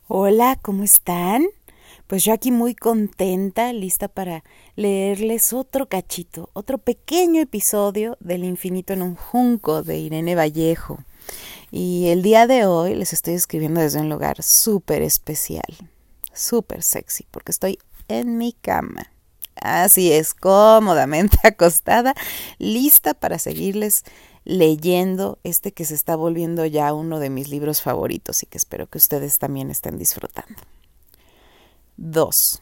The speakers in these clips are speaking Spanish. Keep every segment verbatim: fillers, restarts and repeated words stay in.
Hola, ¿cómo están? Pues yo aquí muy contenta, lista para leerles otro cachito, otro pequeño episodio del Infinito en un Junco de Irene Vallejo. Y el día de hoy les estoy escribiendo desde un lugar súper especial, súper sexy, porque estoy en mi cama. Así es, cómodamente acostada, lista para seguirles leyendo este que se está volviendo ya uno de mis libros favoritos y que espero que ustedes también estén disfrutando. dos.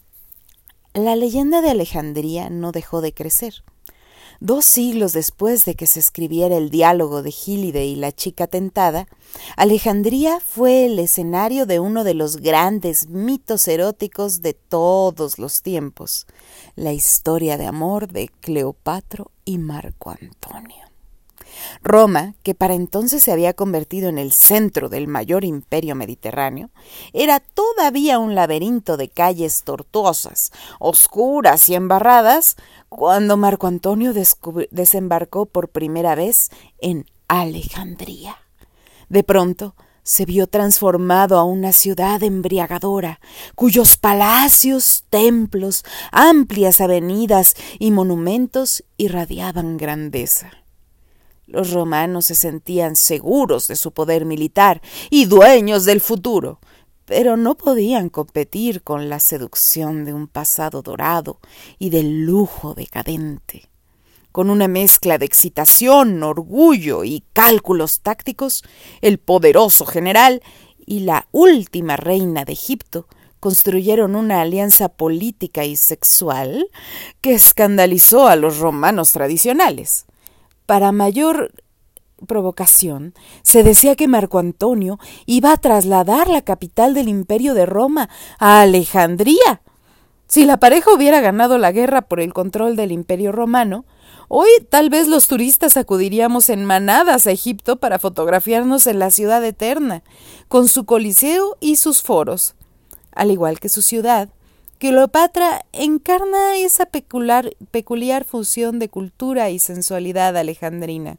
La leyenda de Alejandría no dejó de crecer. Dos siglos después de que se escribiera el diálogo de Gílide y la chica tentada, Alejandría fue el escenario de uno de los grandes mitos eróticos de todos los tiempos, la historia de amor de Cleopatra y Marco Antonio. Roma, que para entonces se había convertido en el centro del mayor imperio mediterráneo, era todavía un laberinto de calles tortuosas, oscuras y embarradas, cuando Marco Antonio desembarcó por primera vez en Alejandría. De pronto se vio transformado a una ciudad embriagadora, cuyos palacios, templos, amplias avenidas y monumentos irradiaban grandeza. Los romanos se sentían seguros de su poder militar y dueños del futuro, pero no podían competir con la seducción de un pasado dorado y del lujo decadente. Con una mezcla de excitación, orgullo y cálculos tácticos, el poderoso general y la última reina de Egipto construyeron una alianza política y sexual que escandalizó a los romanos tradicionales. Para mayor provocación, se decía que Marco Antonio iba a trasladar la capital del imperio de Roma a Alejandría. Si la pareja hubiera ganado la guerra por el control del imperio romano, hoy tal vez los turistas acudiríamos en manadas a Egipto para fotografiarnos en la ciudad eterna, con su coliseo y sus foros. Al igual que su ciudad, Cleopatra encarna esa peculiar, peculiar fusión de cultura y sensualidad alejandrina.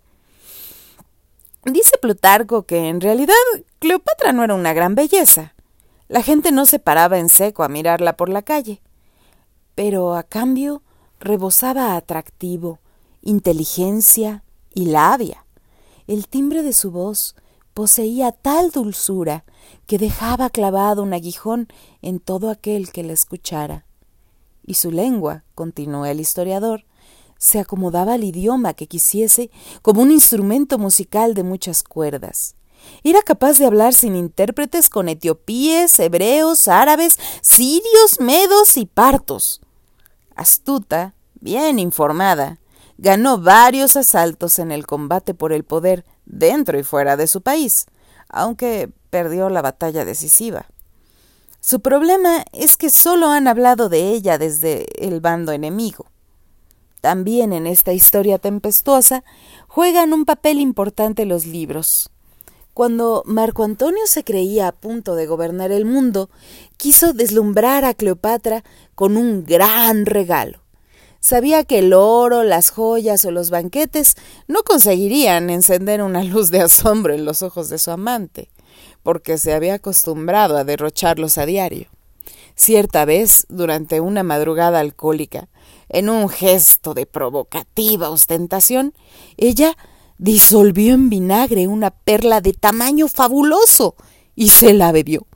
Dice Plutarco que en realidad Cleopatra no era una gran belleza. La gente no se paraba en seco a mirarla por la calle, pero a cambio rebosaba atractivo, inteligencia y labia. El timbre de su voz poseía tal dulzura que dejaba clavado un aguijón en todo aquel que la escuchara. Y su lengua, continúa el historiador, se acomodaba al idioma que quisiese como un instrumento musical de muchas cuerdas. Era capaz de hablar sin intérpretes con etiopíes, hebreos, árabes, sirios, medos y partos. Astuta, bien informada, ganó varios asaltos en el combate por el poder dentro y fuera de su país, aunque perdió la batalla decisiva. Su problema es que solo han hablado de ella desde el bando enemigo. También en esta historia tempestuosa juegan un papel importante los libros. Cuando Marco Antonio se creía a punto de gobernar el mundo, quiso deslumbrar a Cleopatra con un gran regalo. Sabía que el oro, las joyas o los banquetes no conseguirían encender una luz de asombro en los ojos de su amante, porque se había acostumbrado a derrocharlos a diario. Cierta vez, durante una madrugada alcohólica, en un gesto de provocativa ostentación, ella disolvió en vinagre una perla de tamaño fabuloso y se la bebió.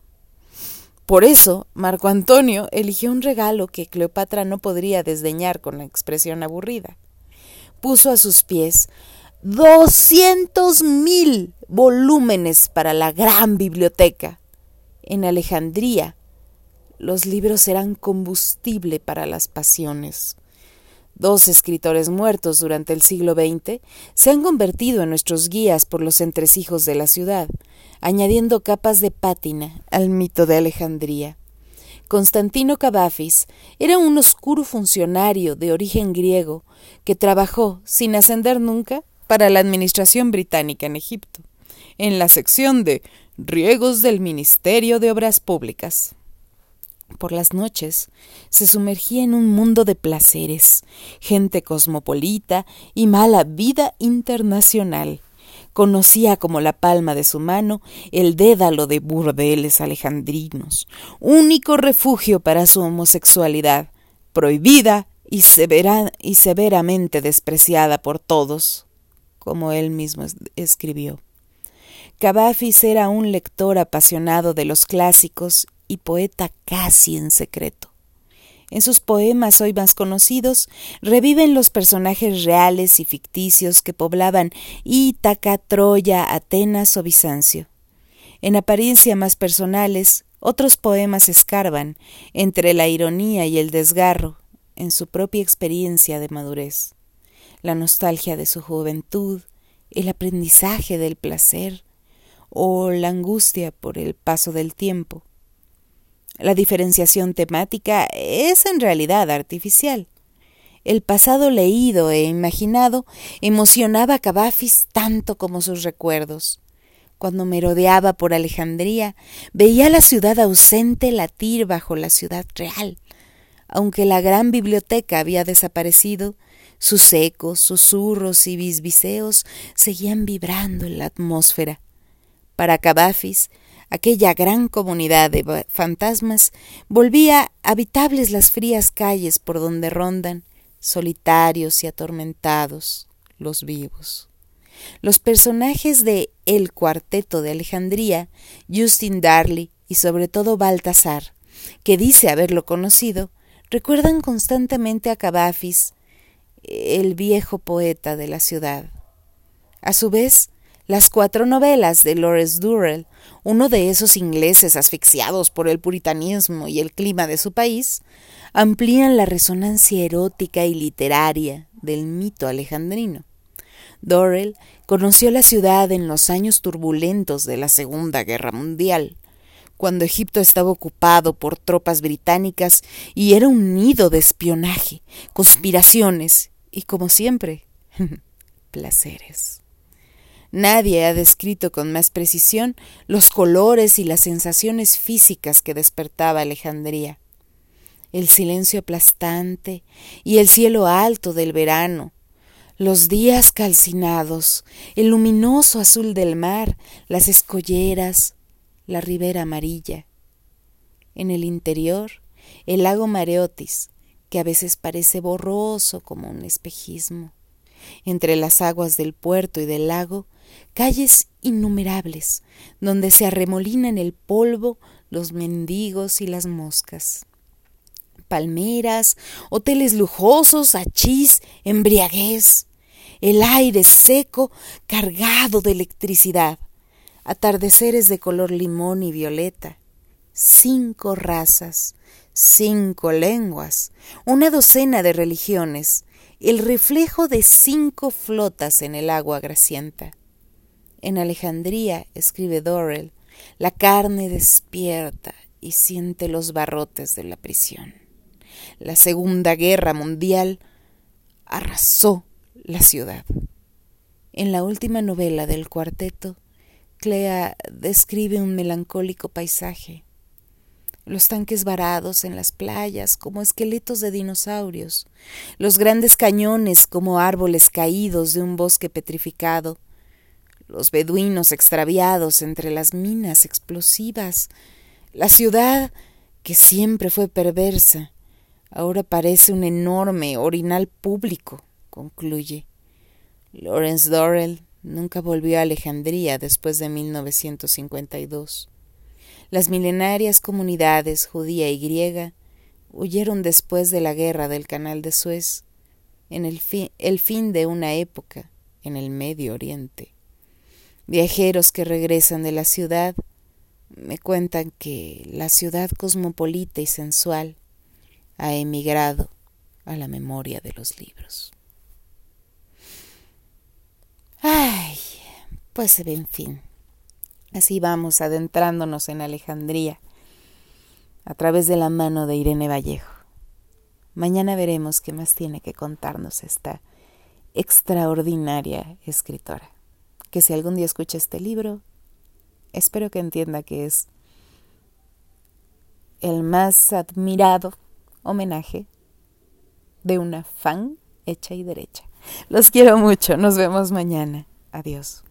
Por eso, Marco Antonio eligió un regalo que Cleopatra no podría desdeñar con la expresión aburrida. Puso a sus pies doscientos mil volúmenes para la gran biblioteca. En Alejandría, los libros eran combustible para las pasiones. Dos escritores muertos durante el siglo veinte se han convertido en nuestros guías por los entresijos de la ciudad, añadiendo capas de pátina al mito de Alejandría. Constantino Cavafis era un oscuro funcionario de origen griego que trabajó, sin ascender nunca, para la administración británica en Egipto, en la sección de riegos del Ministerio de Obras Públicas. Por las noches se sumergía en un mundo de placeres, gente cosmopolita y mala vida internacional, Conocía como la palma de su mano el dédalo de burdeles alejandrinos, único refugio para su homosexualidad, prohibida y, severa, y severamente despreciada por todos, como él mismo escribió. Cavafis era un lector apasionado de los clásicos y poeta casi en secreto. En sus poemas hoy más conocidos reviven los personajes reales y ficticios que poblaban Ítaca, Troya, Atenas o Bizancio. En apariencia más personales, otros poemas escarban entre la ironía y el desgarro en su propia experiencia de madurez, la nostalgia de su juventud, el aprendizaje del placer o la angustia por el paso del tiempo. La diferenciación temática es en realidad artificial. El pasado leído e imaginado emocionaba a Cavafis tanto como sus recuerdos. Cuando merodeaba por Alejandría, veía la ciudad ausente latir bajo la ciudad real. Aunque la gran biblioteca había desaparecido, sus ecos, susurros y bisbiseos seguían vibrando en la atmósfera. Para Cavafis, aquella gran comunidad de fantasmas volvía habitables las frías calles por donde rondan, solitarios y atormentados, los vivos. Los personajes de El Cuarteto de Alejandría, Justin Darley y sobre todo Baltasar, que dice haberlo conocido, recuerdan constantemente a Cavafis, el viejo poeta de la ciudad. A su vez, las cuatro novelas de Lawrence Durrell, uno de esos ingleses asfixiados por el puritanismo y el clima de su país, amplían la resonancia erótica y literaria del mito alejandrino. Durrell conoció la ciudad en los años turbulentos de la Segunda Guerra Mundial, cuando Egipto estaba ocupado por tropas británicas y era un nido de espionaje, conspiraciones y, como siempre, placeres. Nadie ha descrito con más precisión los colores y las sensaciones físicas que despertaba Alejandría. El silencio aplastante y el cielo alto del verano, los días calcinados, el luminoso azul del mar, las escolleras, la ribera amarilla. En el interior, el lago Mareotis, que a veces parece borroso como un espejismo. Entre las aguas del puerto y del lago, calles innumerables, donde se arremolinan el polvo, los mendigos y las moscas. Palmeras, hoteles lujosos, hachís, embriaguez, el aire seco cargado de electricidad, atardeceres de color limón y violeta, cinco razas, cinco lenguas, una docena de religiones, el reflejo de cinco flotas en el agua grasienta. En Alejandría, escribe Durrell, la carne despierta y siente los barrotes de la prisión. La Segunda Guerra Mundial arrasó la ciudad. En la última novela del cuarteto, Clea describe un melancólico paisaje. Los tanques varados en las playas como esqueletos de dinosaurios, los grandes cañones como árboles caídos de un bosque petrificado, los beduinos extraviados entre las minas explosivas, la ciudad que siempre fue perversa, ahora parece un enorme orinal público, concluye. Lawrence Durrell nunca volvió a Alejandría después de mil novecientos cincuenta y dos. Las milenarias comunidades judía y griega huyeron después de la guerra del Canal de Suez, en el, fi- el fin de una época en el Medio Oriente. Viajeros que regresan de la ciudad me cuentan que la ciudad cosmopolita y sensual ha emigrado a la memoria de los libros. Ay, pues en fin, así vamos adentrándonos en Alejandría a través de la mano de Irene Vallejo. Mañana veremos qué más tiene que contarnos esta extraordinaria escritora, que si algún día escucha este libro, espero que entienda que es el más admirado homenaje de una fan hecha y derecha. Los quiero mucho, nos vemos mañana. Adiós.